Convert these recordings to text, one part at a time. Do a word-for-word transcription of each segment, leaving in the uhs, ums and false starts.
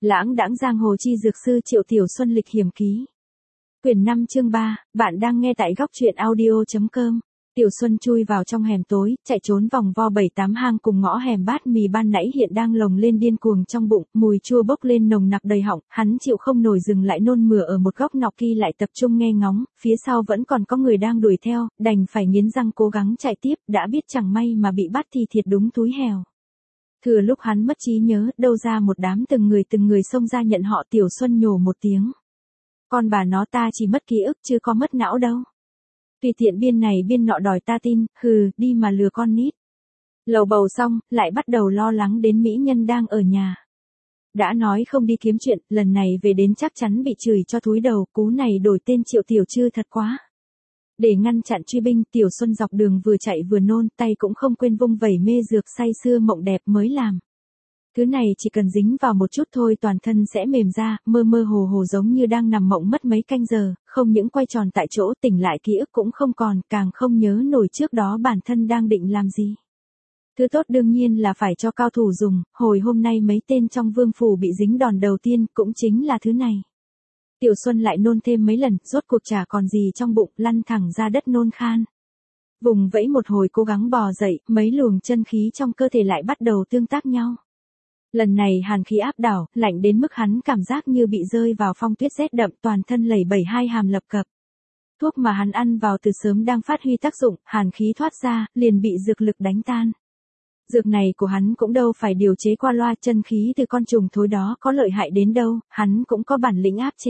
Lãng đãng giang hồ chi dược sư Triệu Tiểu Xuân lịch hiểm ký. Quyển năm chương ba, bạn đang nghe tại góc truyện audio chấm com. Tiểu Xuân chui vào trong hẻm tối, chạy trốn vòng vo bảy tám hang cùng ngõ hẻm bát mì ban nãy hiện đang lồng lên điên cuồng trong bụng, mùi chua bốc lên nồng nặc đầy họng, hắn chịu không nổi dừng lại nôn mửa ở một góc nọc kia lại tập trung nghe ngóng, phía sau vẫn còn có người đang đuổi theo, đành phải nghiến răng cố gắng chạy tiếp, đã biết chẳng may mà bị bắt thì thiệt đúng túi hèo. Thừa lúc hắn mất trí nhớ, đâu ra một đám từng người từng người xông ra nhận họ. Tiểu Xuân nhổ một tiếng. Con bà nó, ta chỉ mất ký ức chứ có mất não đâu. Tùy tiện biên này biên nọ đòi ta tin, hừ, đi mà lừa con nít. Lầu bầu xong, lại bắt đầu lo lắng đến mỹ nhân đang ở nhà. Đã nói không đi kiếm chuyện, lần này về đến chắc chắn bị chửi cho thúi đầu, cú này đổi tên Triệu Tiểu Trư thật quá. Để ngăn chặn truy binh, Tiểu Xuân dọc đường vừa chạy vừa nôn, tay cũng không quên vung vẩy mê dược say sưa mộng đẹp mới làm. Thứ này chỉ cần dính vào một chút thôi toàn thân sẽ mềm ra, mơ mơ hồ hồ giống như đang nằm mộng mất mấy canh giờ, không những quay tròn tại chỗ, tỉnh lại ký ức cũng không còn, càng không nhớ nổi trước đó bản thân đang định làm gì. Thứ tốt đương nhiên là phải cho cao thủ dùng, hồi hôm nay mấy tên trong vương phủ bị dính đòn đầu tiên cũng chính là thứ này. Tiểu Xuân lại nôn thêm mấy lần, rốt cuộc chả còn gì trong bụng, lăn thẳng ra đất nôn khan. Vùng vẫy một hồi cố gắng bò dậy, mấy luồng chân khí trong cơ thể lại bắt đầu tương tác nhau. Lần này hàn khí áp đảo, lạnh đến mức hắn cảm giác như bị rơi vào phong tuyết rét đậm, toàn thân lẩy bẩy hai hàm lập cập. Thuốc mà hắn ăn vào từ sớm đang phát huy tác dụng, hàn khí thoát ra, liền bị dược lực đánh tan. Dược này của hắn cũng đâu phải điều chế qua loa, chân khí từ con trùng thối đó có lợi hại đến đâu, hắn cũng có bản lĩnh áp chế.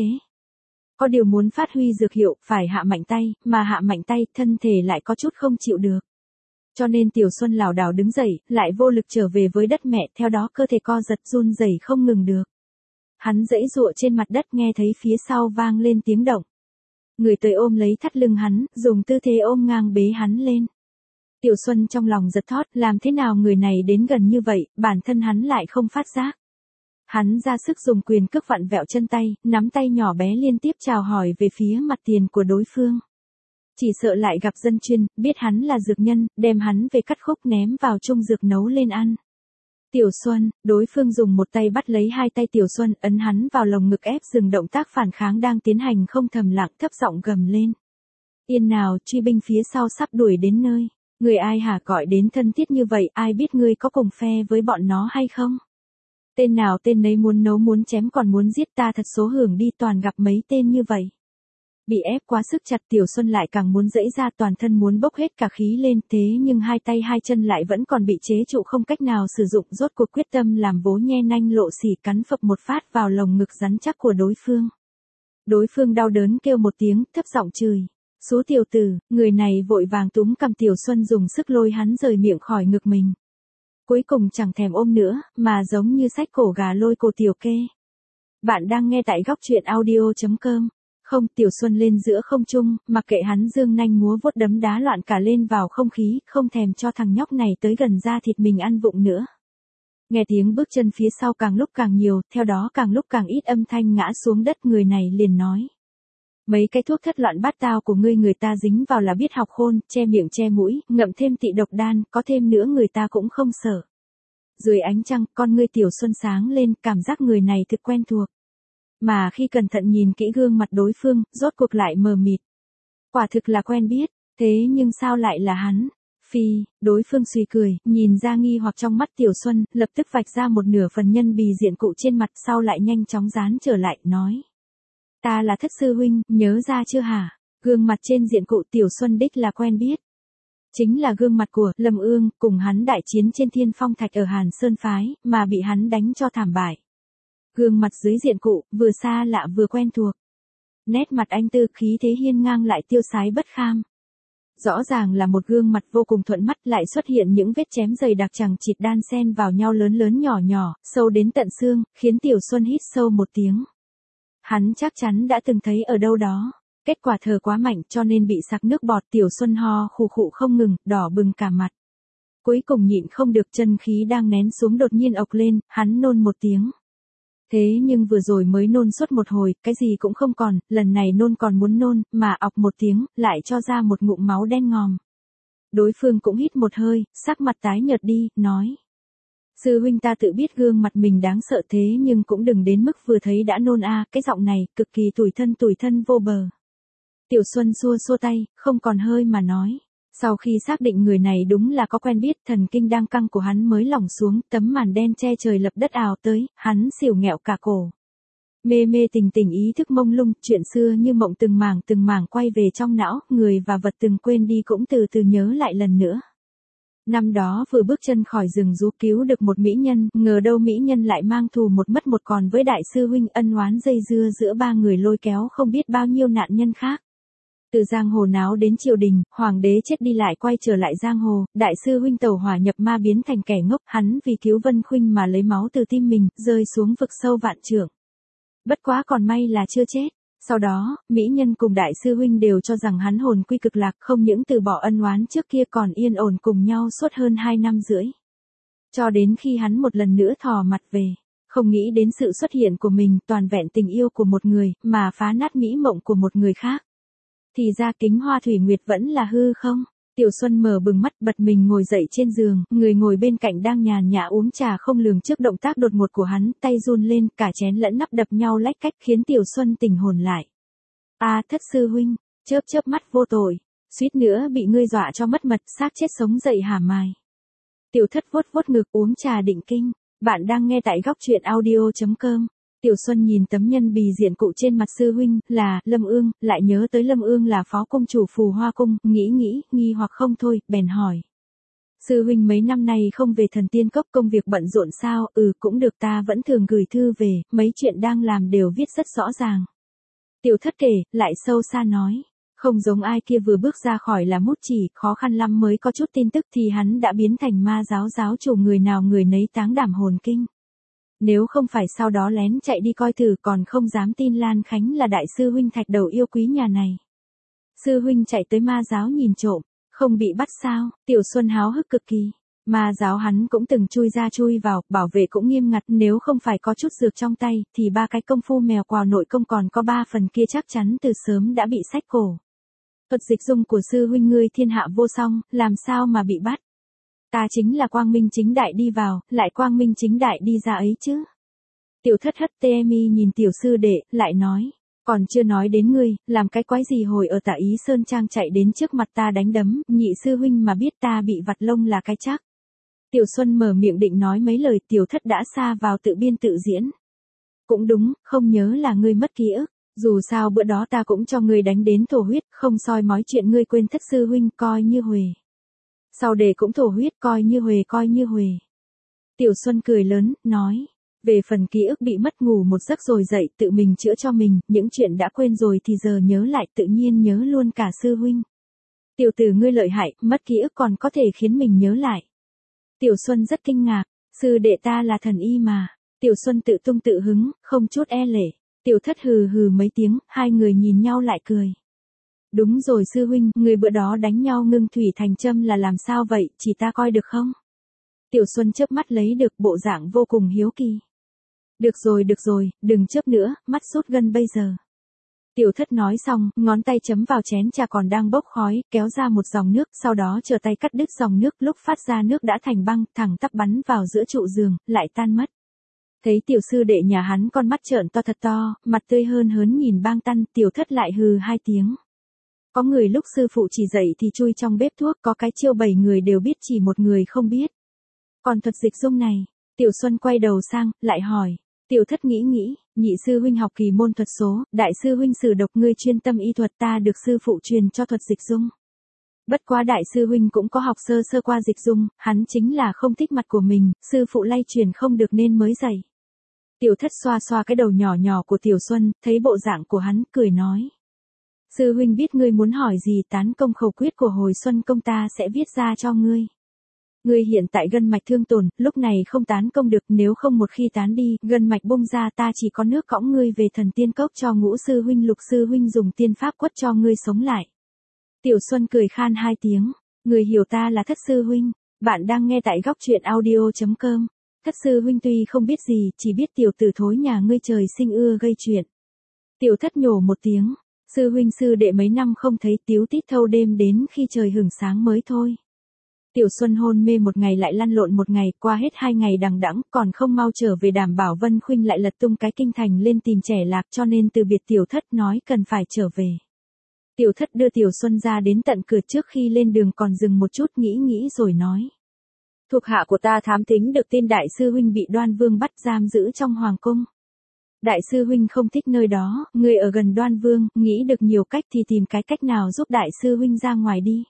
Có điều muốn phát huy dược hiệu, phải hạ mạnh tay, mà hạ mạnh tay, thân thể lại có chút không chịu được. Cho nên Tiểu Xuân lảo đảo đứng dậy, lại vô lực trở về với đất mẹ, theo đó cơ thể co giật run rẩy không ngừng được. Hắn giãy giụa trên mặt đất, nghe thấy phía sau vang lên tiếng động. Người tới ôm lấy thắt lưng hắn, dùng tư thế ôm ngang bế hắn lên. Tiểu Xuân trong lòng giật thót, làm thế nào người này đến gần như vậy, bản thân hắn lại không phát giác. Hắn ra sức dùng quyền cước vặn vẹo chân tay, nắm tay nhỏ bé liên tiếp chào hỏi về phía mặt tiền của đối phương. Chỉ sợ lại gặp dân chuyên, biết hắn là dược nhân, đem hắn về cắt khúc ném vào chung dược nấu lên ăn. Tiểu Xuân, đối phương dùng một tay bắt lấy hai tay Tiểu Xuân, ấn hắn vào lồng ngực ép dừng động tác phản kháng đang tiến hành, không thầm lặng thấp giọng gầm lên. Yên nào, truy binh phía sau sắp đuổi đến nơi. Người ai hả gọi đến thân thiết như vậy, ai biết ngươi có cùng phe với bọn nó hay không? Tên nào tên nấy muốn nấu muốn chém còn muốn giết, ta thật số hưởng đi, toàn gặp mấy tên như vậy. Bị ép quá sức chặt, Tiểu Xuân lại càng muốn giãy ra, toàn thân muốn bốc hết cả khí lên, thế nhưng hai tay hai chân lại vẫn còn bị chế trụ không cách nào sử dụng, rốt cuộc quyết tâm làm vố nhe nanh lộ xỉ cắn phập một phát vào lồng ngực rắn chắc của đối phương. Đối phương đau đớn kêu một tiếng, thấp giọng chửi. Số tiểu tử, người này vội vàng túm cầm Tiểu Xuân dùng sức lôi hắn rời miệng khỏi ngực mình. Cuối cùng chẳng thèm ôm nữa, mà giống như xách cổ gà lôi cổ tiểu kê. Bạn đang nghe tại góc truyện audio chấm com. Không, Tiểu Xuân lên giữa không trung, mặc kệ hắn dương nanh múa vuốt đấm đá loạn cả lên vào không khí, không thèm cho thằng nhóc này tới gần da thịt mình ăn vụng nữa. Nghe tiếng bước chân phía sau càng lúc càng nhiều, theo đó càng lúc càng ít âm thanh ngã xuống đất, người này liền nói. Mấy cái thuốc thất loạn bát tao của ngươi người ta dính vào là biết học khôn, che miệng che mũi, ngậm thêm tị độc đan, có thêm nữa người ta cũng không sợ. Dưới ánh trăng, con ngươi Tiểu Xuân sáng lên, cảm giác người này thực quen thuộc. Mà khi cẩn thận nhìn kỹ gương mặt đối phương, rốt cuộc lại mờ mịt. Quả thực là quen biết, thế nhưng sao lại là hắn? Phi, đối phương suy cười, nhìn ra nghi hoặc trong mắt Tiểu Xuân, lập tức vạch ra một nửa phần nhân bì diện cụ trên mặt, sau lại nhanh chóng dán trở lại, nói. Ta là Thất sư huynh, nhớ ra chưa hả? Gương mặt trên diện cụ Tiểu Xuân đích là quen biết. Chính là gương mặt của Lâm Ương, cùng hắn đại chiến trên Thiên Phong Thạch ở Hàn Sơn Phái, mà bị hắn đánh cho thảm bại. Gương mặt dưới diện cụ, vừa xa lạ vừa quen thuộc. Nét mặt anh tư khí thế hiên ngang lại tiêu sái bất kham. Rõ ràng là một gương mặt vô cùng thuận mắt, lại xuất hiện những vết chém dày đặc chẳng chịt đan xen vào nhau lớn lớn nhỏ nhỏ, sâu đến tận xương, khiến Tiểu Xuân hít sâu một tiếng. Hắn chắc chắn đã từng thấy ở đâu đó. Kết quả thở quá mạnh cho nên bị sặc nước bọt, Tiểu Xuân ho khụ khụ không ngừng, đỏ bừng cả mặt. Cuối cùng nhịn không được, chân khí đang nén xuống đột nhiên ộc lên, hắn nôn một tiếng. Thế nhưng vừa rồi mới nôn suốt một hồi, cái gì cũng không còn, lần này nôn còn muốn nôn, mà ọc một tiếng, lại cho ra một ngụm máu đen ngòm. Đối phương cũng hít một hơi, sắc mặt tái nhợt đi, nói. Sư huynh ta tự biết gương mặt mình đáng sợ thế nhưng cũng đừng đến mức vừa thấy đã nôn a, cái giọng này cực kỳ tủi thân tủi thân vô bờ. Tiểu Xuân xua xua tay, không còn hơi mà nói. Sau khi xác định người này đúng là có quen biết, thần kinh đang căng của hắn mới lỏng xuống, tấm màn đen che trời lập đất ào tới, hắn xỉu nghẹo cả cổ. Mê mê tình tình ý thức mông lung, chuyện xưa như mộng từng mảng từng mảng quay về trong não, người và vật từng quên đi cũng từ từ nhớ lại lần nữa. Năm đó vừa bước chân khỏi rừng rú cứu được một mỹ nhân, ngờ đâu mỹ nhân lại mang thù một mất một còn với đại sư huynh, ân oán dây dưa giữa ba người lôi kéo không biết bao nhiêu nạn nhân khác. Từ giang hồ náo đến triều đình, hoàng đế chết đi lại quay trở lại giang hồ, đại sư huynh tẩu hỏa nhập ma biến thành kẻ ngốc, hắn vì cứu Vân Khuynh mà lấy máu từ tim mình, rơi xuống vực sâu vạn trượng. Bất quá còn may là chưa chết. Sau đó, mỹ nhân cùng đại sư huynh đều cho rằng hắn hồn quy cực lạc, không những từ bỏ ân oán trước kia còn yên ổn cùng nhau suốt hơn hai năm rưỡi. Cho đến khi hắn một lần nữa thò mặt về, không nghĩ đến sự xuất hiện của mình, toàn vẹn tình yêu của một người, mà phá nát mỹ mộng của một người khác. Thì ra kính hoa thủy nguyệt vẫn là hư không? Tiểu Xuân mở bừng mắt, bật mình ngồi dậy trên giường, người ngồi bên cạnh đang nhàn nhã uống trà không lường trước động tác đột ngột của hắn, tay run lên, cả chén lẫn nắp đập nhau lách cách khiến Tiểu Xuân tỉnh hồn lại. A Thất sư huynh, chớp chớp mắt vô tội, suýt nữa bị ngươi dọa cho mất mật, xác chết sống dậy hả mài. Tiểu Thất vuốt vuốt ngực uống trà định kinh, bạn đang nghe tại góc truyện audio chấm com. Tiểu Xuân nhìn tấm nhân bì diện cụ trên mặt sư huynh, là Lâm Ương, lại nhớ tới Lâm Ương là phó cung chủ Phù Hoa Cung, nghĩ nghĩ, nghi hoặc không thôi, bèn hỏi. Sư huynh mấy năm nay không về Thần Tiên Cốc, công việc bận rộn sao? Ừ, cũng được, ta vẫn thường gửi thư về, mấy chuyện đang làm đều viết rất rõ ràng. Tiểu Thất kể, lại sâu xa nói. Không giống ai kia vừa bước ra khỏi là mút chỉ, khó khăn lắm mới có chút tin tức thì hắn đã biến thành ma giáo giáo chủ, người nào người nấy táng đảm hồn kinh. Nếu không phải sau đó lén chạy đi coi thử, còn không dám tin Lan Khánh là đại sư huynh thạch đầu yêu quý nhà này. Sư huynh chạy tới ma giáo nhìn trộm, không bị bắt sao? Tiểu Xuân háo hức cực kỳ. Ma giáo hắn cũng từng chui ra chui vào, bảo vệ cũng nghiêm ngặt, nếu không phải có chút dược trong tay, thì ba cái công phu mèo quào nội công còn có ba phần kia chắc chắn từ sớm đã bị xách cổ. Thuật dịch dung của sư huynh ngươi thiên hạ vô song, làm sao mà bị bắt? Ta chính là quang minh chính đại đi vào, lại quang minh chính đại đi ra ấy chứ. Tiểu Thất hất tê mi nhìn tiểu sư đệ, lại nói. Còn chưa nói đến ngươi, làm cái quái gì hồi ở Tả Ý Sơn Trang chạy đến trước mặt ta đánh đấm, nhị sư huynh mà biết ta bị vặt lông là cái chắc. Tiểu Xuân mở miệng định nói mấy lời, Tiểu Thất đã xa vào tự biên tự diễn. Cũng đúng, không nhớ là ngươi mất ký ức, dù sao bữa đó ta cũng cho ngươi đánh đến thổ huyết, không soi mói chuyện ngươi quên Thất sư huynh, coi như huề. Sau đề cũng thổ huyết, coi như huề coi như huề. Tiểu Xuân cười lớn, nói. Về phần ký ức bị mất, ngủ một giấc rồi dậy tự mình chữa cho mình, những chuyện đã quên rồi thì giờ nhớ lại tự nhiên nhớ luôn cả sư huynh. Tiểu tử ngươi lợi hại, mất ký ức còn có thể khiến mình nhớ lại. Tiểu Xuân rất kinh ngạc, sư đệ ta là thần y mà. Tiểu Xuân tự tung tự hứng, không chút e lệ. Tiểu Thất hừ hừ mấy tiếng, hai người nhìn nhau lại cười. Đúng rồi sư huynh, người bữa đó đánh nhau ngưng thủy thành châm là làm sao vậy, chỉ ta coi được không? Tiểu Xuân chớp mắt lấy được, bộ dạng vô cùng hiếu kỳ. Được rồi được rồi, đừng chớp nữa, mắt sút gân bây giờ. Tiểu Thất nói xong, ngón tay chấm vào chén trà còn đang bốc khói, kéo ra một dòng nước, sau đó trở tay cắt đứt dòng nước, lúc phát ra nước đã thành băng, thẳng tắp bắn vào giữa trụ giường, lại tan mất. Thấy tiểu sư đệ nhà hắn con mắt trợn to thật to, mặt tươi hơn hớn nhìn bang tăn, Tiểu Thất lại hừ hai tiếng. Có người lúc sư phụ chỉ dạy thì chui trong bếp thuốc, có cái chiêu bảy người đều biết chỉ một người không biết. Còn thuật dịch dung này, Tiểu Xuân quay đầu sang, lại hỏi. Tiểu Thất nghĩ nghĩ, nhị sư huynh học kỳ môn thuật số, đại sư huynh sử độc, ngươi chuyên tâm y thuật, ta được sư phụ truyền cho thuật dịch dung. Bất quá đại sư huynh cũng có học sơ sơ qua dịch dung, hắn chính là không thích mặt của mình, sư phụ lay truyền không được nên mới dạy. Tiểu Thất xoa xoa cái đầu nhỏ nhỏ của Tiểu Xuân, thấy bộ dạng của hắn, cười nói. Sư huynh biết ngươi muốn hỏi gì, tán công khẩu quyết của hồi xuân công ta sẽ viết ra cho ngươi. Ngươi hiện tại gân mạch thương tổn, lúc này không tán công được, nếu không một khi tán đi, gân mạch bung ra ta chỉ có nước cõng ngươi về Thần Tiên Cốc cho Ngũ sư huynh Lục sư huynh dùng tiên pháp quất cho ngươi sống lại. Tiểu Xuân cười khan hai tiếng, người hiểu ta là Thất sư huynh, bạn đang nghe tại góc truyện audio chấm com. Thất sư huynh tuy không biết gì, chỉ biết tiểu tử thối nhà ngươi trời sinh ưa gây chuyện. Tiểu Thất nhổ một tiếng, sư huynh sư đệ mấy năm không thấy, tíu tít thâu đêm đến khi trời hửng sáng mới thôi. Tiểu Xuân hôn mê một ngày lại lăn lộn một ngày, qua hết hai ngày đằng đẵng, còn không mau trở về đảm bảo Vân Khuynh lại lật tung cái kinh thành lên tìm trẻ lạc, cho nên từ biệt Tiểu Thất nói cần phải trở về. Tiểu Thất đưa Tiểu Xuân ra đến tận cửa, trước khi lên đường còn dừng một chút nghĩ nghĩ rồi nói. Thuộc hạ của ta thám thính được tin đại sư huynh bị Đoan Vương bắt giam giữ trong hoàng cung. Đại sư huynh không thích nơi đó, người ở gần Đoan Vương, nghĩ được nhiều cách thì tìm cái cách nào giúp đại sư huynh ra ngoài đi.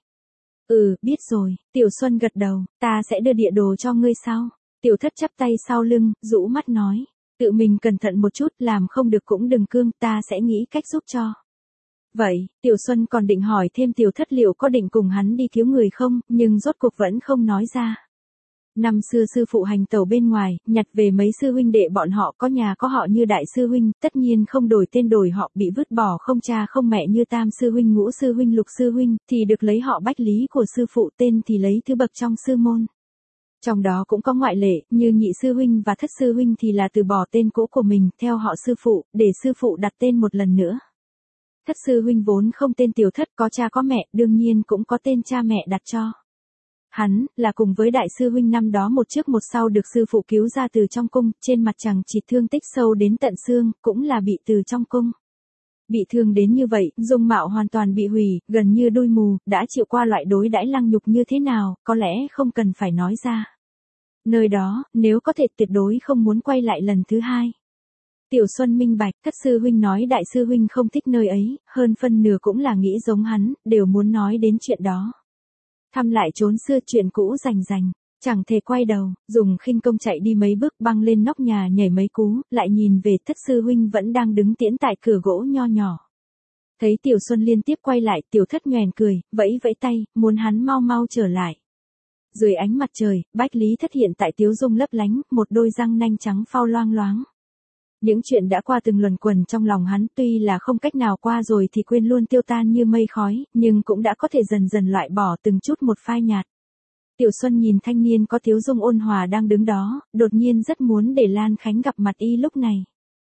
Ừ, biết rồi, Tiểu Xuân gật đầu, ta sẽ đưa địa đồ cho ngươi sau. Tiểu Thất chắp tay sau lưng, rũ mắt nói, tự mình cẩn thận một chút, làm không được cũng đừng cương, ta sẽ nghĩ cách giúp cho. Vậy, Tiểu Xuân còn định hỏi thêm Tiểu Thất liệu có định cùng hắn đi cứu người không, nhưng rốt cuộc vẫn không nói ra. Năm xưa sư phụ hành tẩu bên ngoài, nhặt về mấy sư huynh đệ bọn họ có nhà có họ như đại sư huynh, tất nhiên không đổi tên đổi họ, bị vứt bỏ không cha không mẹ như tam sư huynh ngũ sư huynh lục sư huynh, thì được lấy họ bách lý của sư phụ, tên thì lấy thứ bậc trong sư môn. Trong đó cũng có ngoại lệ, như nhị sư huynh và thất sư huynh thì là từ bỏ tên cũ của mình, theo họ sư phụ, để sư phụ đặt tên một lần nữa. Thất sư huynh vốn không tên Tiểu Thất, có cha có mẹ, đương nhiên cũng có tên cha mẹ đặt cho. Hắn, là cùng với đại sư huynh năm đó một trước một sau được sư phụ cứu ra từ trong cung, trên mặt chàng chỉ thương tích sâu đến tận xương, cũng là bị từ trong cung. Bị thương đến như vậy, dung mạo hoàn toàn bị hủy, gần như đôi mù, đã chịu qua loại đối đãi lăng nhục như thế nào, có lẽ không cần phải nói ra. Nơi đó, nếu có thể tuyệt đối không muốn quay lại lần thứ hai. Tiểu Xuân minh bạch, thất sư huynh nói đại sư huynh không thích nơi ấy, hơn phân nửa cũng là nghĩ giống hắn, đều muốn nói đến chuyện đó. Thăm lại trốn xưa chuyện cũ rành rành, chẳng thể quay đầu, dùng khinh công chạy đi mấy bước băng lên nóc nhà nhảy mấy cú, lại nhìn về thất sư huynh vẫn đang đứng tiễn tại cửa gỗ nho nhỏ. Thấy Tiểu Xuân liên tiếp quay lại, Tiểu Thất nhoẻn cười, vẫy vẫy tay, muốn hắn mau mau trở lại. Dưới ánh mặt trời, Bách Lý Thất hiện tại tiếu dung lấp lánh, một đôi răng nanh trắng phao loang loáng. Những chuyện đã qua từng luẩn quẩn trong lòng hắn, tuy là không cách nào qua rồi thì quên luôn tiêu tan như mây khói, nhưng cũng đã có thể dần dần loại bỏ từng chút một phai nhạt. Tiểu Xuân nhìn thanh niên có tiếu dung ôn hòa đang đứng đó, đột nhiên rất muốn để Lan Khánh gặp mặt y lúc này.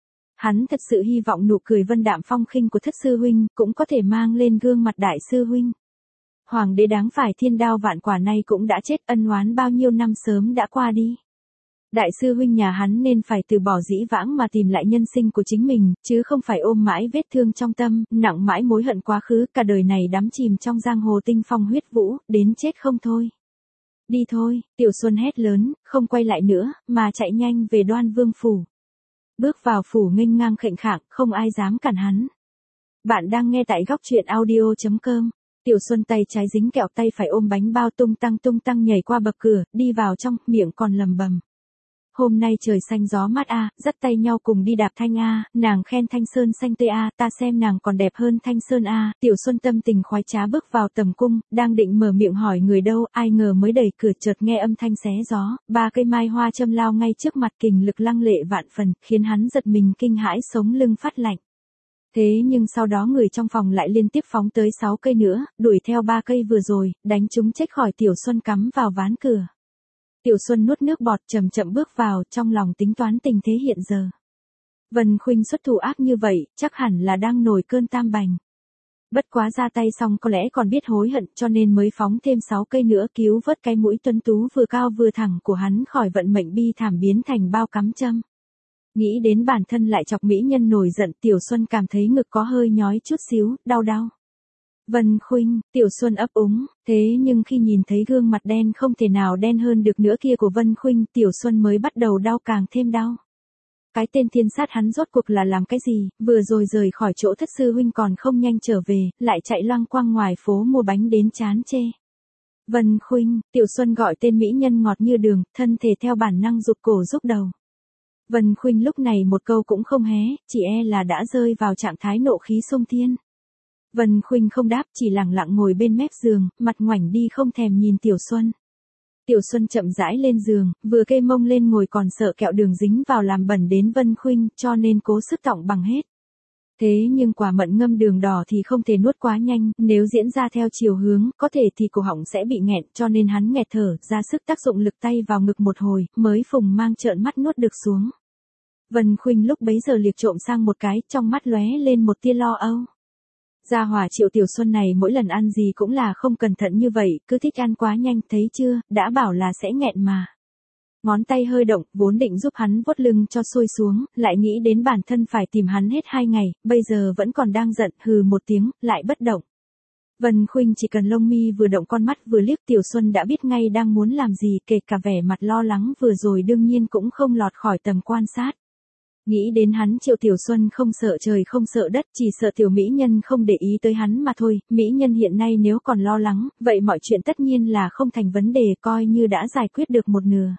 Hắn thật sự hy vọng nụ cười vân đạm phong khinh của thất sư huynh cũng có thể mang lên gương mặt đại sư huynh. Hoàng đế đáng phải thiên đao vạn quả nay cũng đã chết, ân oán bao nhiêu năm sớm đã qua đi. Đại sư huynh nhà hắn nên phải từ bỏ dĩ vãng mà tìm lại nhân sinh của chính mình, chứ không phải ôm mãi vết thương trong tâm, nặng mãi mối hận quá khứ, cả đời này đắm chìm trong giang hồ tinh phong huyết vũ, đến chết không thôi. Đi thôi, Tiểu Xuân hét lớn, không quay lại nữa, mà chạy nhanh về Đoan Vương phủ. Bước vào phủ nghênh ngang khệnh khạng, không ai dám cản hắn. Bạn đang nghe tại góc truyện audio chấm com. Tiểu Xuân tay trái dính kẹo tay phải ôm bánh bao tung tăng tung tăng nhảy qua bậc cửa, đi vào trong, miệng còn lầm bầm. Hôm nay trời xanh gió mát a, dắt tay nhau cùng đi đạp thanh a, nàng khen thanh sơn xanh tê a, ta xem nàng còn đẹp hơn thanh sơn a. Tiểu Xuân tâm tình khoái trá bước vào tầm cung, đang định mở miệng hỏi người đâu, ai ngờ mới đẩy cửa chợt nghe âm thanh xé gió, ba cây mai hoa châm lao ngay trước mặt, kình lực lăng lệ vạn phần, khiến hắn giật mình kinh hãi sống lưng phát lạnh. Thế nhưng sau đó người trong phòng lại liên tiếp phóng tới sáu cây nữa, đuổi theo ba cây vừa rồi, đánh chúng chết khỏi Tiểu Xuân cắm vào ván cửa. Tiểu Xuân nuốt nước bọt chậm chậm bước vào, trong lòng tính toán tình thế hiện giờ. Vân Khuynh xuất thủ ác như vậy, chắc hẳn là đang nổi cơn tam bành. Bất quá ra tay xong có lẽ còn biết hối hận, cho nên mới phóng thêm sáu cây nữa cứu vớt cái mũi tuấn tú vừa cao vừa thẳng của hắn khỏi vận mệnh bi thảm biến thành bao cắm châm. Nghĩ đến bản thân lại chọc mỹ nhân nổi giận, Tiểu Xuân cảm thấy ngực có hơi nhói chút xíu, đau đau. Vân Khuynh, Tiểu Xuân ấp úng, thế nhưng khi nhìn thấy gương mặt đen không thể nào đen hơn được nữa kia của Vân Khuynh, Tiểu Xuân mới bắt đầu đau càng thêm đau. Cái tên thiên sát hắn rốt cuộc là làm cái gì, vừa rồi rời khỏi chỗ thất sư huynh còn không nhanh trở về, lại chạy loang quang ngoài phố mua bánh đến chán chê. Vân Khuynh, Tiểu Xuân gọi tên mỹ nhân ngọt như đường, thân thể theo bản năng rụt cổ rúc đầu. Vân Khuynh lúc này một câu cũng không hé, chỉ e là đã rơi vào trạng thái nộ khí xông thiên. Vân Khuynh không đáp, chỉ lặng lặng ngồi bên mép giường, mặt ngoảnh đi không thèm nhìn Tiểu Xuân. Tiểu Xuân chậm rãi lên giường, vừa kê mông lên ngồi còn sợ kẹo đường dính vào làm bẩn đến Vân Khuynh, cho nên cố sức tọng bằng hết. Thế nhưng quả mận ngâm đường đỏ thì không thể nuốt quá nhanh, nếu diễn ra theo chiều hướng, có thể thì cổ họng sẽ bị nghẹn, cho nên hắn nghẹt thở, ra sức tác dụng lực tay vào ngực một hồi, mới phùng mang trợn mắt nuốt được xuống. Vân Khuynh lúc bấy giờ liếc trộm sang một cái, trong mắt lóe lên một tia lo âu. Gia hỏa Triệu Tiểu Xuân này mỗi lần ăn gì cũng là không cẩn thận như vậy, cứ thích ăn quá nhanh, thấy chưa, đã bảo là sẽ nghẹn mà. Ngón tay hơi động, vốn định giúp hắn vuốt lưng cho xuôi xuống, lại nghĩ đến bản thân phải tìm hắn hết hai ngày, bây giờ vẫn còn đang giận, hừ một tiếng, lại bất động. Vân Khuynh chỉ cần lông mi vừa động con mắt vừa liếc Tiểu Xuân đã biết ngay đang muốn làm gì, kể cả vẻ mặt lo lắng vừa rồi đương nhiên cũng không lọt khỏi tầm quan sát. Nghĩ đến hắn Triệu Tiểu Xuân không sợ trời không sợ đất, chỉ sợ tiểu mỹ nhân không để ý tới hắn mà thôi, mỹ nhân hiện nay nếu còn lo lắng, vậy mọi chuyện tất nhiên là không thành vấn đề, coi như đã giải quyết được một nửa.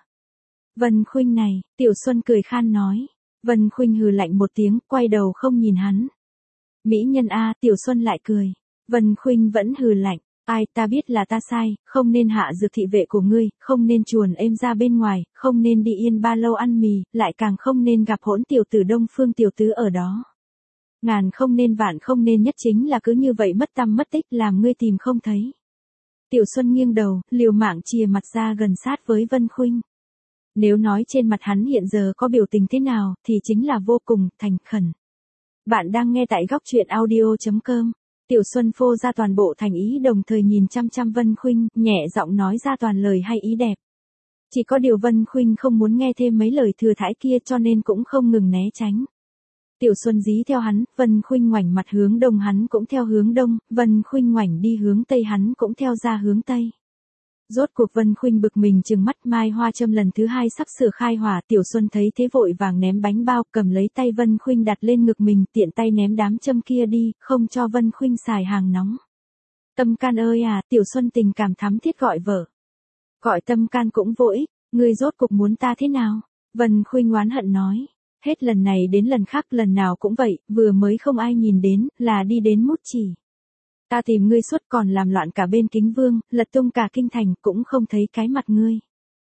Vân Khuynh này, Tiểu Xuân cười khan nói. Vân Khuynh hừ lạnh một tiếng, quay đầu không nhìn hắn. Mỹ nhân a, Tiểu Xuân lại cười. Vân Khuynh vẫn hừ lạnh. Ai, ta biết là ta sai, không nên hạ dược thị vệ của ngươi, không nên chuồn êm ra bên ngoài, không nên đi Yên Ba Lâu ăn mì, lại càng không nên gặp hỗn tiểu tử Đông Phương tiểu tứ ở đó. Ngàn không nên vạn không nên nhất chính là cứ như vậy mất tăm mất tích làm ngươi tìm không thấy. Tiểu Xuân nghiêng đầu, liều mạng chìa mặt ra gần sát với Vân Khuynh. Nếu nói trên mặt hắn hiện giờ có biểu tình thế nào, thì chính là vô cùng thành khẩn. Bạn đang nghe tại góc truyện audio chấm com. Tiểu Xuân phô ra toàn bộ thành ý đồng thời nhìn chăm chăm Vân Khuynh, nhẹ giọng nói ra toàn lời hay ý đẹp. Chỉ có điều Vân Khuynh không muốn nghe thêm mấy lời thừa thãi kia cho nên cũng không ngừng né tránh. Tiểu Xuân dí theo hắn, Vân Khuynh ngoảnh mặt hướng đông hắn cũng theo hướng đông, Vân Khuynh ngoảnh đi hướng tây hắn cũng theo ra hướng tây. Rốt cuộc Vân Khuynh bực mình trừng mắt, mai hoa châm lần thứ hai sắp sửa khai hỏa, Tiểu Xuân thấy thế vội vàng ném bánh bao, cầm lấy tay Vân Khuynh đặt lên ngực mình, tiện tay ném đám châm kia đi, không cho Vân Khuynh xài hàng nóng. Tâm can ơi à, Tiểu Xuân tình cảm thắm thiết gọi vợ. Gọi tâm can cũng vô ích, ngươi rốt cuộc muốn ta thế nào? Vân Khuynh oán hận nói. Hết lần này đến lần khác lần nào cũng vậy, vừa mới không ai nhìn đến, là đi đến mút chỉ. Ta tìm ngươi suốt còn làm loạn cả bên Kính Vương, lật tung cả kinh thành cũng không thấy cái mặt ngươi.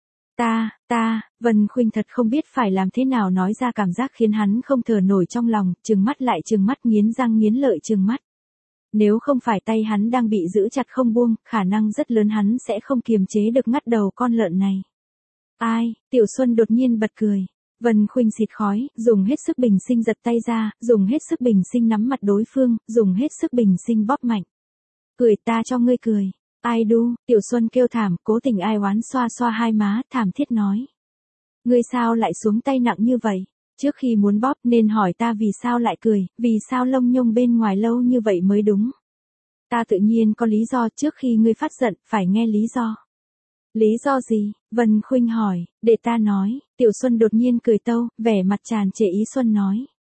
Ta, ta, Vân Khuynh thật không biết phải làm thế nào nói ra cảm giác khiến hắn không thở nổi trong lòng, trừng mắt lại trừng mắt nghiến răng nghiến lợi trừng mắt. Nếu không phải tay hắn đang bị giữ chặt không buông, khả năng rất lớn hắn sẽ không kiềm chế được ngắt đầu con lợn này. Ai, Tiểu Xuân đột nhiên bật cười. Vân Khuynh xịt khói, dùng hết sức bình sinh giật tay ra, dùng hết sức bình sinh nắm mặt đối phương, dùng hết sức bình sinh bóp mạnh. Cười ta cho ngươi cười. Ai đu, Tiểu Xuân kêu thảm, cố tình ai oán xoa xoa hai má, thảm thiết nói. Ngươi sao lại xuống tay nặng như vậy? Trước khi muốn bóp nên hỏi ta vì sao lại cười, vì sao lông nhông bên ngoài lâu như vậy mới đúng. Ta tự nhiên có lý do, trước khi ngươi phát giận, phải nghe lý do. Lý do gì? Vân Khuynh hỏi, để ta nói. Tiểu Xuân đột nhiên cười tâu, vẻ mặt tràn trề ý xuân nói.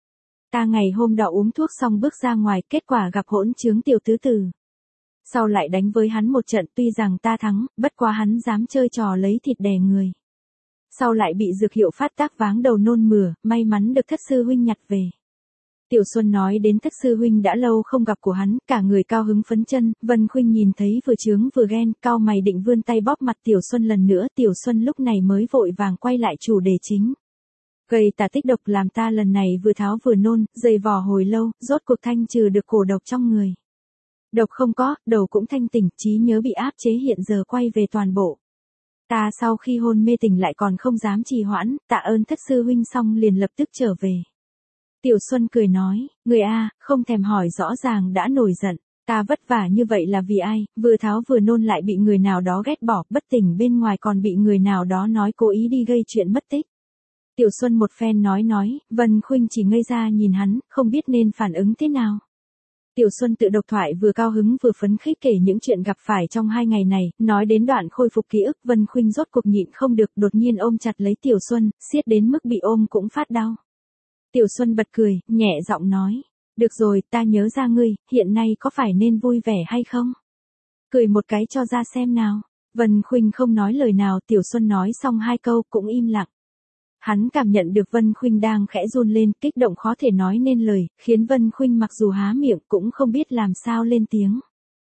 Ta ngày hôm đó uống thuốc xong bước ra ngoài, kết quả gặp hỗn trướng tiểu tứ tử. Sau lại đánh với hắn một trận, tuy rằng ta thắng, bất quá hắn dám chơi trò lấy thịt đè người. Sau lại bị dược hiệu phát tác váng đầu nôn mửa, may mắn được thất sư huynh nhặt về. Tiểu Xuân nói đến thất sư huynh đã lâu không gặp của hắn, cả người cao hứng phấn chân, Vân Khuynh nhìn thấy vừa chướng vừa ghen, cao mày định vươn tay bóp mặt Tiểu Xuân lần nữa, Tiểu Xuân lúc này mới vội vàng quay lại chủ đề chính. Gây tà tích độc làm ta lần này vừa tháo vừa nôn, dày vò hồi lâu, rốt cuộc thanh trừ được cổ độc trong người. Độc không có, đầu cũng thanh tỉnh, trí nhớ bị áp chế hiện giờ quay về toàn bộ. Ta sau khi hôn mê tỉnh lại còn không dám trì hoãn, tạ ơn thất sư huynh xong liền lập tức trở về. Tiểu Xuân cười nói, người a, không thèm hỏi rõ ràng đã nổi giận, ta vất vả như vậy là vì ai, vừa tháo vừa nôn lại bị người nào đó ghét bỏ, bất tỉnh bên ngoài còn bị người nào đó nói cố ý đi gây chuyện mất tích. Tiểu Xuân một phen nói nói, Vân Khuynh chỉ ngây ra nhìn hắn, không biết nên phản ứng thế nào. Tiểu Xuân tự độc thoại vừa cao hứng vừa phấn khích kể những chuyện gặp phải trong hai ngày này, nói đến đoạn khôi phục ký ức, Vân Khuynh rốt cuộc nhịn không được, đột nhiên ôm chặt lấy Tiểu Xuân, siết đến mức bị ôm cũng phát đau. Tiểu Xuân bật cười, nhẹ giọng nói, được rồi, ta nhớ ra ngươi, hiện nay có phải nên vui vẻ hay không? Cười một cái cho ra xem nào. Vân Khuynh không nói lời nào, Tiểu Xuân nói xong hai câu cũng im lặng. Hắn cảm nhận được Vân Khuynh đang khẽ run lên, kích động khó thể nói nên lời, khiến Vân Khuynh mặc dù há miệng cũng không biết làm sao lên tiếng.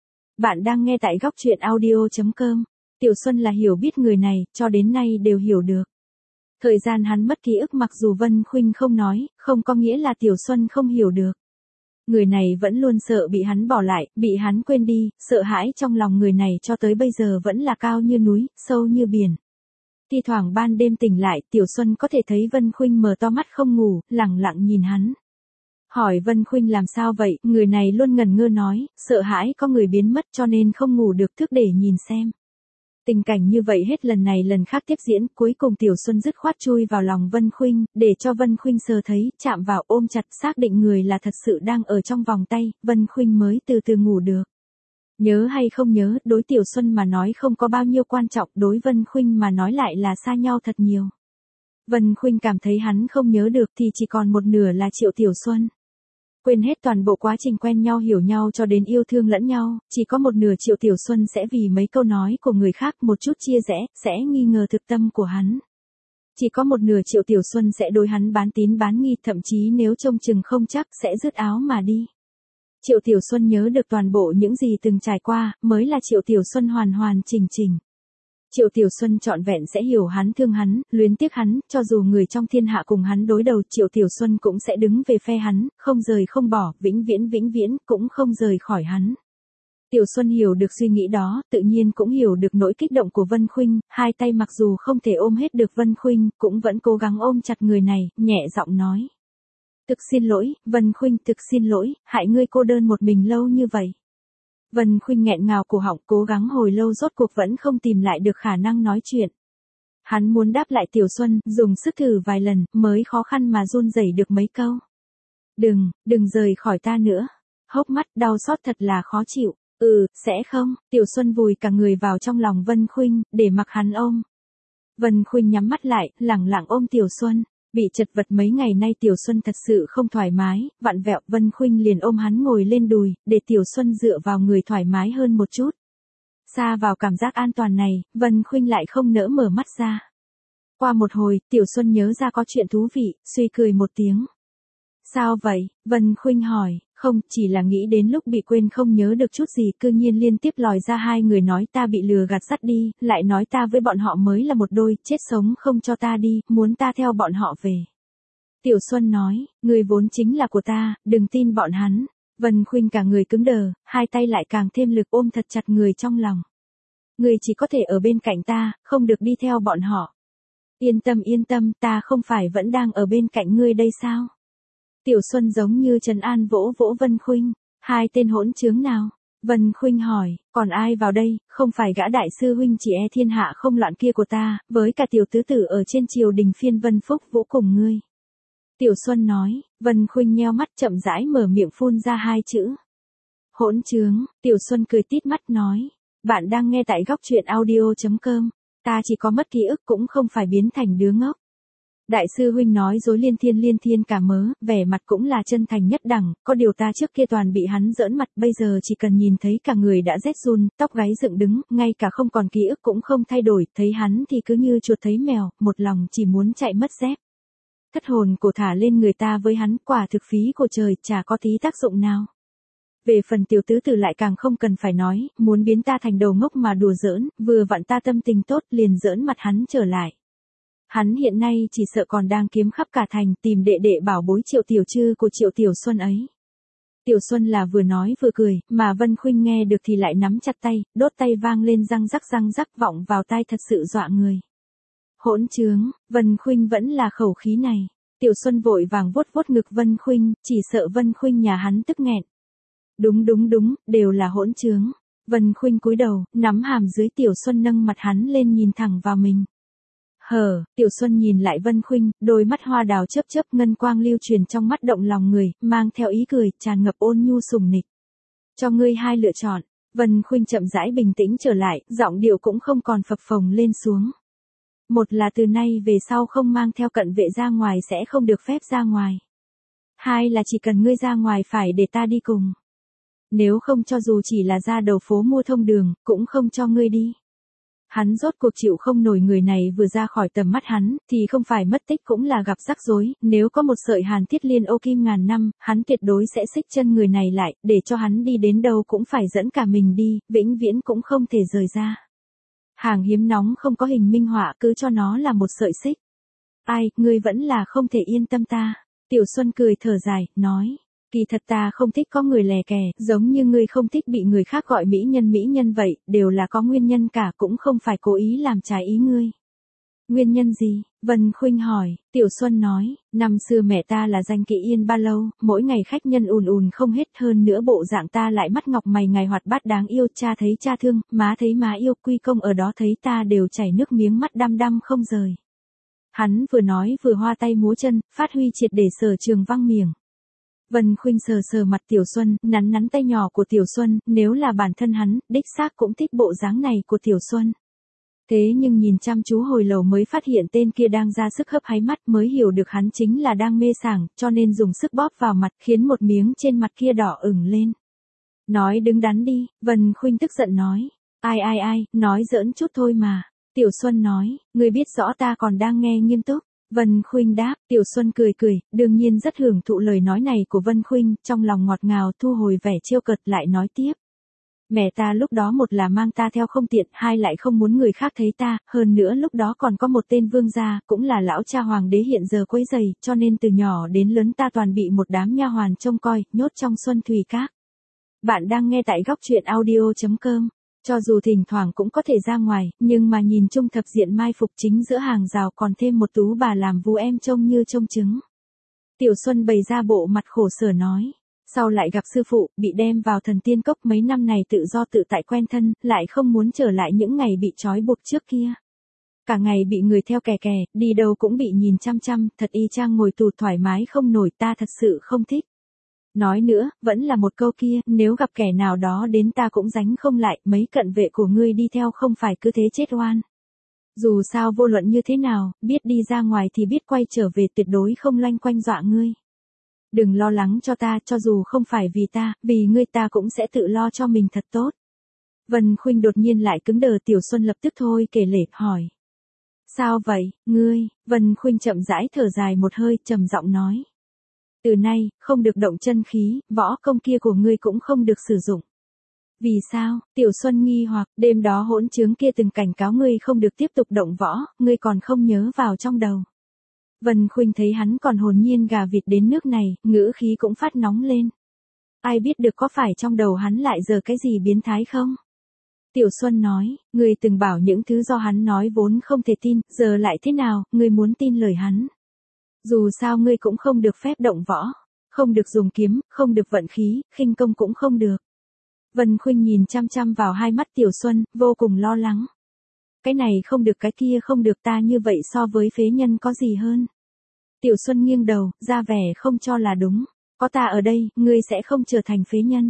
Bạn đang nghe tại góc truyện audio chấm com. Tiểu Xuân là hiểu biết người này, cho đến nay đều hiểu được. Thời gian hắn mất ký ức mặc dù Vân Khuynh không nói, không có nghĩa là Tiểu Xuân không hiểu được. Người này vẫn luôn sợ bị hắn bỏ lại, bị hắn quên đi, sợ hãi trong lòng người này cho tới bây giờ vẫn là cao như núi, sâu như biển. Thi thoảng ban đêm tỉnh lại, Tiểu Xuân có thể thấy Vân Khuynh mở to mắt không ngủ, lẳng lặng nhìn hắn. Hỏi Vân Khuynh làm sao vậy, người này luôn ngần ngơ nói, sợ hãi có người biến mất cho nên không ngủ được thức để nhìn xem. Tình cảnh như vậy hết lần này lần khác tiếp diễn, cuối cùng Tiểu Xuân dứt khoát chui vào lòng Vân Khuynh, để cho Vân Khuynh sờ thấy, chạm vào ôm chặt xác định người là thật sự đang ở trong vòng tay, Vân Khuynh mới từ từ ngủ được. Nhớ hay không nhớ, đối Tiểu Xuân mà nói không có bao nhiêu quan trọng, đối Vân Khuynh mà nói lại là xa nhau thật nhiều. Vân Khuynh cảm thấy hắn không nhớ được thì chỉ còn một nửa là Triệu Tiểu Xuân. Quên hết toàn bộ quá trình quen nhau hiểu nhau cho đến yêu thương lẫn nhau, chỉ có một nửa Triệu Tiểu Xuân sẽ vì mấy câu nói của người khác một chút chia rẽ, sẽ nghi ngờ thực tâm của hắn. Chỉ có một nửa Triệu Tiểu Xuân sẽ đối hắn bán tín bán nghi, thậm chí nếu trông chừng không chắc sẽ dứt áo mà đi. Triệu Tiểu Xuân nhớ được toàn bộ những gì từng trải qua, mới là Triệu Tiểu Xuân hoàn hoàn chỉnh chỉnh. Triệu Tiểu Xuân trọn vẹn sẽ hiểu hắn thương hắn, luyến tiếc hắn, cho dù người trong thiên hạ cùng hắn đối đầu, Triệu Tiểu Xuân cũng sẽ đứng về phe hắn, không rời không bỏ, vĩnh viễn vĩnh viễn, cũng không rời khỏi hắn. Tiểu Xuân hiểu được suy nghĩ đó, tự nhiên cũng hiểu được nỗi kích động của Vân Khuynh, hai tay mặc dù không thể ôm hết được Vân Khuynh, cũng vẫn cố gắng ôm chặt người này, nhẹ giọng nói. Thực xin lỗi, Vân Khuynh, thực xin lỗi, hại ngươi cô đơn một mình lâu như vậy. Vân Khuynh nghẹn ngào cổ họng, cố gắng hồi lâu rốt cuộc vẫn không tìm lại được khả năng nói chuyện. Hắn muốn đáp lại Tiểu Xuân, dùng sức thử vài lần, mới khó khăn mà run rẩy được mấy câu. Đừng, đừng rời khỏi ta nữa. Hốc mắt đau xót thật là khó chịu. Ừ, sẽ không. Tiểu Xuân vùi cả người vào trong lòng Vân Khuynh, để mặc hắn ôm. Vân Khuynh nhắm mắt lại, lẳng lặng ôm Tiểu Xuân. Bị chật vật mấy ngày nay Tiểu Xuân thật sự không thoải mái, vặn vẹo, Vân Khuynh liền ôm hắn ngồi lên đùi, để Tiểu Xuân dựa vào người thoải mái hơn một chút. Xa vào cảm giác an toàn này, Vân Khuynh lại không nỡ mở mắt ra. Qua một hồi, Tiểu Xuân nhớ ra có chuyện thú vị, suy cười một tiếng. Sao vậy? Vân Khuynh hỏi. Không, chỉ là nghĩ đến lúc bị quên không nhớ được chút gì, cư nhiên liên tiếp lòi ra hai người nói ta bị lừa gạt dắt đi, lại nói ta với bọn họ mới là một đôi, chết sống không cho ta đi, muốn ta theo bọn họ về. Tiểu Xuân nói, người vốn chính là của ta, đừng tin bọn hắn. Vân Khuynh cả người cứng đờ, hai tay lại càng thêm lực ôm thật chặt người trong lòng. Người chỉ có thể ở bên cạnh ta, không được đi theo bọn họ. Yên tâm yên tâm, ta không phải vẫn đang ở bên cạnh ngươi đây sao? Tiểu Xuân giống như trấn an vỗ vỗ Vân Khuynh, hai tên hỗn trướng nào? Vân Khuynh hỏi, còn ai vào đây, không phải gã đại sư huynh chỉ e thiên hạ không loạn kia của ta, với cả tiểu tứ tử ở trên triều đình phiên Vân Phúc Vũ cùng ngươi. Tiểu Xuân nói, Vân Khuynh nheo mắt chậm rãi mở miệng phun ra hai chữ. Hỗn trướng, Tiểu Xuân cười tít mắt nói, bạn đang nghe tại góc truyện audio chấm com, ta chỉ có mất ký ức cũng không phải biến thành đứa ngốc. Đại sư huynh nói dối liên thiên liên thiên cả mớ, vẻ mặt cũng là chân thành nhất đẳng, có điều ta trước kia toàn bị hắn giỡn mặt, bây giờ chỉ cần nhìn thấy cả người đã rét run, tóc gáy dựng đứng, ngay cả không còn ký ức cũng không thay đổi, thấy hắn thì cứ như chuột thấy mèo, một lòng chỉ muốn chạy mất dép. Thất hồn cổ thả lên người ta với hắn, quả thực phí của trời, chả có tí tác dụng nào. Về phần tiểu tứ tử lại càng không cần phải nói, muốn biến ta thành đầu ngốc mà đùa giỡn, vừa vặn ta tâm tình tốt liền giỡn mặt hắn trở lại. Hắn hiện nay chỉ sợ còn đang kiếm khắp cả thành tìm đệ đệ bảo bối Triệu Tiểu Trư của Triệu Tiểu Xuân ấy. Tiểu Xuân là vừa nói vừa cười, mà Vân Khuynh nghe được thì lại nắm chặt tay, đốt tay vang lên răng rắc răng rắc vọng vào tai thật sự dọa người. Hỗn trướng, Vân Khuynh vẫn là khẩu khí này. Tiểu Xuân vội vàng vuốt vuốt ngực Vân Khuynh, chỉ sợ Vân Khuynh nhà hắn tức nghẹn. Đúng đúng đúng, đều là hỗn trướng. Vân Khuynh cúi đầu, nắm hàm dưới Tiểu Xuân nâng mặt hắn lên nhìn thẳng vào mình. Hờ, Tiểu Xuân nhìn lại Vân Khuynh, đôi mắt hoa đào chớp chớp ngân quang lưu truyền trong mắt động lòng người, mang theo ý cười, tràn ngập ôn nhu sùng nịch. Cho ngươi hai lựa chọn. Vân Khuynh chậm rãi bình tĩnh trở lại, giọng điệu cũng không còn phập phồng lên xuống. Một là từ nay về sau không mang theo cận vệ ra ngoài sẽ không được phép ra ngoài. Hai là chỉ cần ngươi ra ngoài phải để ta đi cùng. Nếu không cho dù chỉ là ra đầu phố mua thông đường, cũng không cho ngươi đi. Hắn rốt cuộc chịu không nổi người này vừa ra khỏi tầm mắt hắn, thì không phải mất tích cũng là gặp rắc rối, nếu có một sợi hàn thiết liên ô kim ngàn năm, hắn tuyệt đối sẽ xích chân người này lại, để cho hắn đi đến đâu cũng phải dẫn cả mình đi, vĩnh viễn cũng không thể rời ra. Hàng hiếm nóng không có hình minh họa, cứ cho nó là một sợi xích. Ai, ngươi vẫn là không thể yên tâm ta. Tiểu Xuân cười thở dài, nói. Kỳ thật ta không thích có người lè kè, giống như ngươi không thích bị người khác gọi mỹ nhân mỹ nhân vậy, đều là có nguyên nhân cả, cũng không phải cố ý làm trái ý ngươi. Nguyên nhân gì? Vân Khuynh hỏi. Tiểu Xuân nói, năm xưa mẹ ta là danh kỵ yên ba lâu, mỗi ngày khách nhân ùn ùn không hết, hơn nữa bộ dạng ta lại mắt ngọc mày ngài hoạt bát đáng yêu, cha thấy cha thương, má thấy má yêu, quy công ở đó thấy ta đều chảy nước miếng mắt đăm đăm không rời. Hắn vừa nói vừa hoa tay múa chân, phát huy triệt để sở trường văng miệng. Vân Khuynh sờ sờ mặt Tiểu Xuân, nắn nắn tay nhỏ của Tiểu Xuân, nếu là bản thân hắn, đích xác cũng thích bộ dáng này của Tiểu Xuân. Thế nhưng nhìn chăm chú hồi lâu mới phát hiện tên kia đang ra sức hấp háy mắt, mới hiểu được hắn chính là đang mê sảng, cho nên dùng sức bóp vào mặt khiến một miếng trên mặt kia đỏ ửng lên. Nói đứng đắn đi, Vân Khuynh tức giận nói. Ai ai ai, nói giỡn chút thôi mà. Tiểu Xuân nói, ngươi biết rõ ta còn đang nghe nghiêm túc. Vân Khuynh đáp. Tiểu Xuân cười cười, đương nhiên rất hưởng thụ lời nói này của Vân Khuynh, trong lòng ngọt ngào thu hồi vẻ trêu cợt lại nói tiếp. Mẹ ta lúc đó một là mang ta theo không tiện, hai lại không muốn người khác thấy ta, hơn nữa lúc đó còn có một tên vương gia, cũng là lão cha hoàng đế hiện giờ quấy rầy, cho nên từ nhỏ đến lớn ta toàn bị một đám nha hoàn trông coi, nhốt trong Xuân Thủy Các. Bạn đang nghe tại góc truyện audio chấm com. Cho dù thỉnh thoảng cũng có thể ra ngoài, nhưng mà nhìn chung thập diện mai phục chính giữa hàng rào còn thêm một tú bà làm vú em trông như trông trứng. Tiểu Xuân bày ra bộ mặt khổ sở nói. Sau lại gặp sư phụ, bị đem vào thần tiên cốc, mấy năm này tự do tự tại quen thân, lại không muốn trở lại những ngày bị trói buộc trước kia. Cả ngày bị người theo kè kè, đi đâu cũng bị nhìn chăm chăm, thật y chang ngồi tù thoải mái không nổi, ta thật sự không thích. Nói nữa, vẫn là một câu kia, nếu gặp kẻ nào đó đến ta cũng dánh không lại, mấy cận vệ của ngươi đi theo không phải cứ thế chết oan. Dù sao vô luận như thế nào, biết đi ra ngoài thì biết quay trở về, tuyệt đối không loanh quanh dọa ngươi. Đừng lo lắng cho ta, cho dù không phải vì ta, vì ngươi ta cũng sẽ tự lo cho mình thật tốt. Vân Khuynh đột nhiên lại cứng đờ. Tiểu Xuân lập tức thôi kể lể, hỏi. Sao vậy, ngươi? Vân Khuynh chậm rãi thở dài một hơi, trầm giọng nói. Từ nay, không được động chân khí, võ công kia của ngươi cũng không được sử dụng. Vì sao? Tiểu Xuân nghi hoặc, đêm đó hỗn trướng kia từng cảnh cáo ngươi không được tiếp tục động võ, ngươi còn không nhớ vào trong đầu. Vân Khuynh thấy hắn còn hồn nhiên gà vịt đến nước này, ngữ khí cũng phát nóng lên. Ai biết được có phải trong đầu hắn lại giờ cái gì biến thái không? Tiểu Xuân nói, ngươi từng bảo những thứ do hắn nói vốn không thể tin, giờ lại thế nào, ngươi muốn tin lời hắn. Dù sao ngươi cũng không được phép động võ, không được dùng kiếm, không được vận khí, khinh công cũng không được. Vân Khuynh nhìn chăm chăm vào hai mắt Tiểu Xuân, vô cùng lo lắng. Cái này không được cái kia không được, ta như vậy so với phế nhân có gì hơn. Tiểu Xuân nghiêng đầu, ra vẻ không cho là đúng. Có ta ở đây, ngươi sẽ không trở thành phế nhân.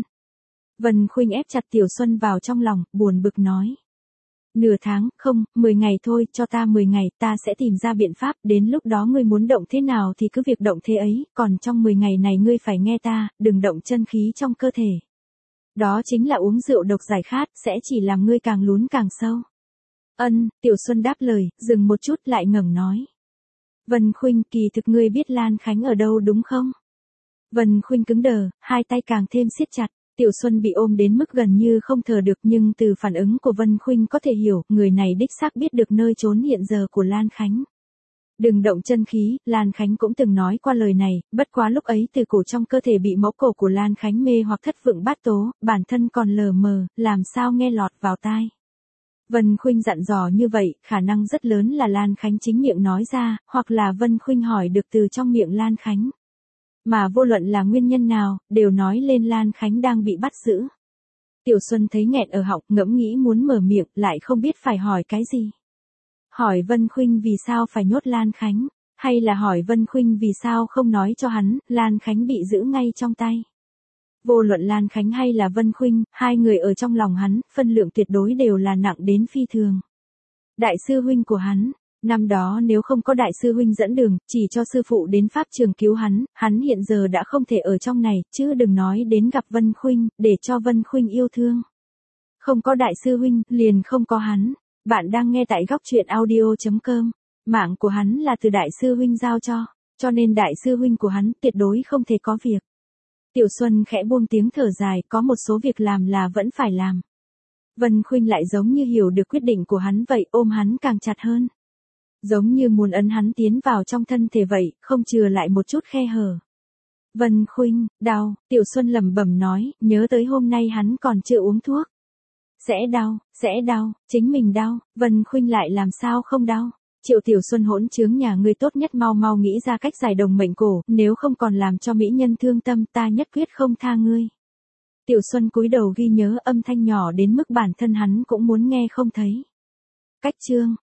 Vân Khuynh ép chặt Tiểu Xuân vào trong lòng, buồn bực nói. Nửa tháng, không, mười ngày thôi, cho ta mười ngày, ta sẽ tìm ra biện pháp, đến lúc đó ngươi muốn động thế nào thì cứ việc động thế ấy, còn trong mười ngày này ngươi phải nghe ta, đừng động chân khí trong cơ thể. Đó chính là uống rượu độc giải khát, sẽ chỉ làm ngươi càng lún càng sâu. Ân, Tiểu Xuân đáp lời, dừng một chút lại ngẩng nói. Vân Khuynh, kỳ thực ngươi biết Lan Khánh ở đâu đúng không? Vân Khuynh cứng đờ, hai tay càng thêm siết chặt. Tiểu Xuân bị ôm đến mức gần như không thở được, nhưng từ phản ứng của Vân Khuynh có thể hiểu, người này đích xác biết được nơi trốn hiện giờ của Lan Khánh. Đừng động chân khí, Lan Khánh cũng từng nói qua lời này, bất quá lúc ấy từ cổ trong cơ thể bị mẫu cổ của Lan Khánh mê hoặc thất vượng bát tố, bản thân còn lờ mờ, làm sao nghe lọt vào tai. Vân Khuynh dặn dò như vậy, khả năng rất lớn là Lan Khánh chính miệng nói ra, hoặc là Vân Khuynh hỏi được từ trong miệng Lan Khánh. Mà vô luận là nguyên nhân nào, đều nói lên Lan Khánh đang bị bắt giữ. Tiểu Xuân thấy nghẹn ở họng, ngẫm nghĩ muốn mở miệng, lại không biết phải hỏi cái gì. Hỏi Vân Khuynh vì sao phải nhốt Lan Khánh, hay là hỏi Vân Khuynh vì sao không nói cho hắn, Lan Khánh bị giữ ngay trong tay. Vô luận Lan Khánh hay là Vân Khuynh, hai người ở trong lòng hắn, phân lượng tuyệt đối đều là nặng đến phi thường. Đại sư huynh của hắn. Năm đó nếu không có đại sư huynh dẫn đường, chỉ cho sư phụ đến pháp trường cứu hắn, hắn hiện giờ đã không thể ở trong này, chứ đừng nói đến gặp Vân Khuynh, để cho Vân Khuynh yêu thương. Không có đại sư huynh, liền không có hắn. Bạn đang nghe tại góc truyện audio chấm com. Mạng của hắn là từ đại sư huynh giao cho, cho nên đại sư huynh của hắn tuyệt đối không thể có việc. Tiểu Xuân khẽ buông tiếng thở dài, có một số việc làm là vẫn phải làm. Vân Khuynh lại giống như hiểu được quyết định của hắn vậy, ôm hắn càng chặt hơn. Giống như muốn ấn hắn tiến vào trong thân thể vậy, không chừa lại một chút khe hở. Vân Khuynh, đau, Tiểu Xuân lẩm bẩm nói, nhớ tới hôm nay hắn còn chưa uống thuốc. Sẽ đau, sẽ đau, chính mình đau, Vân Khuynh lại làm sao không đau. Triệu Tiểu Xuân hỗn trướng nhà ngươi tốt nhất mau mau nghĩ ra cách giải đồng mệnh cổ, nếu không còn làm cho mỹ nhân thương tâm ta nhất quyết không tha ngươi. Tiểu Xuân cúi đầu ghi nhớ, âm thanh nhỏ đến mức bản thân hắn cũng muốn nghe không thấy. Cách chương